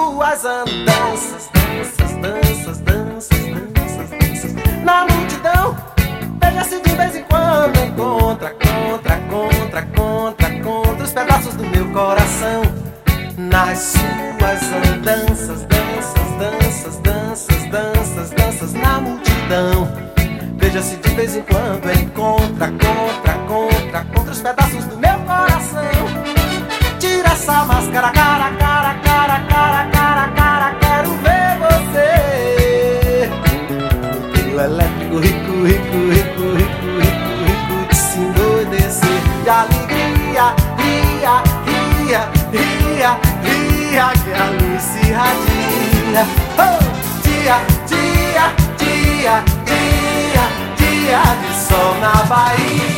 suas andanças, danças, danças, danças, danças, danças. Na multidão, veja-se de vez em quando encontra os pedaços do meu coração. Nas suas andanças, danças, danças, danças, danças, danças. Na multidão, veja-se de vez em quando encontra os pedaços do meu coração. Tira essa máscara, cara, quero ver você. O trio elétrico, rico de se endoidecer de alegria, ria, que a luz se irradia. Oh, dia de sol na Bahia.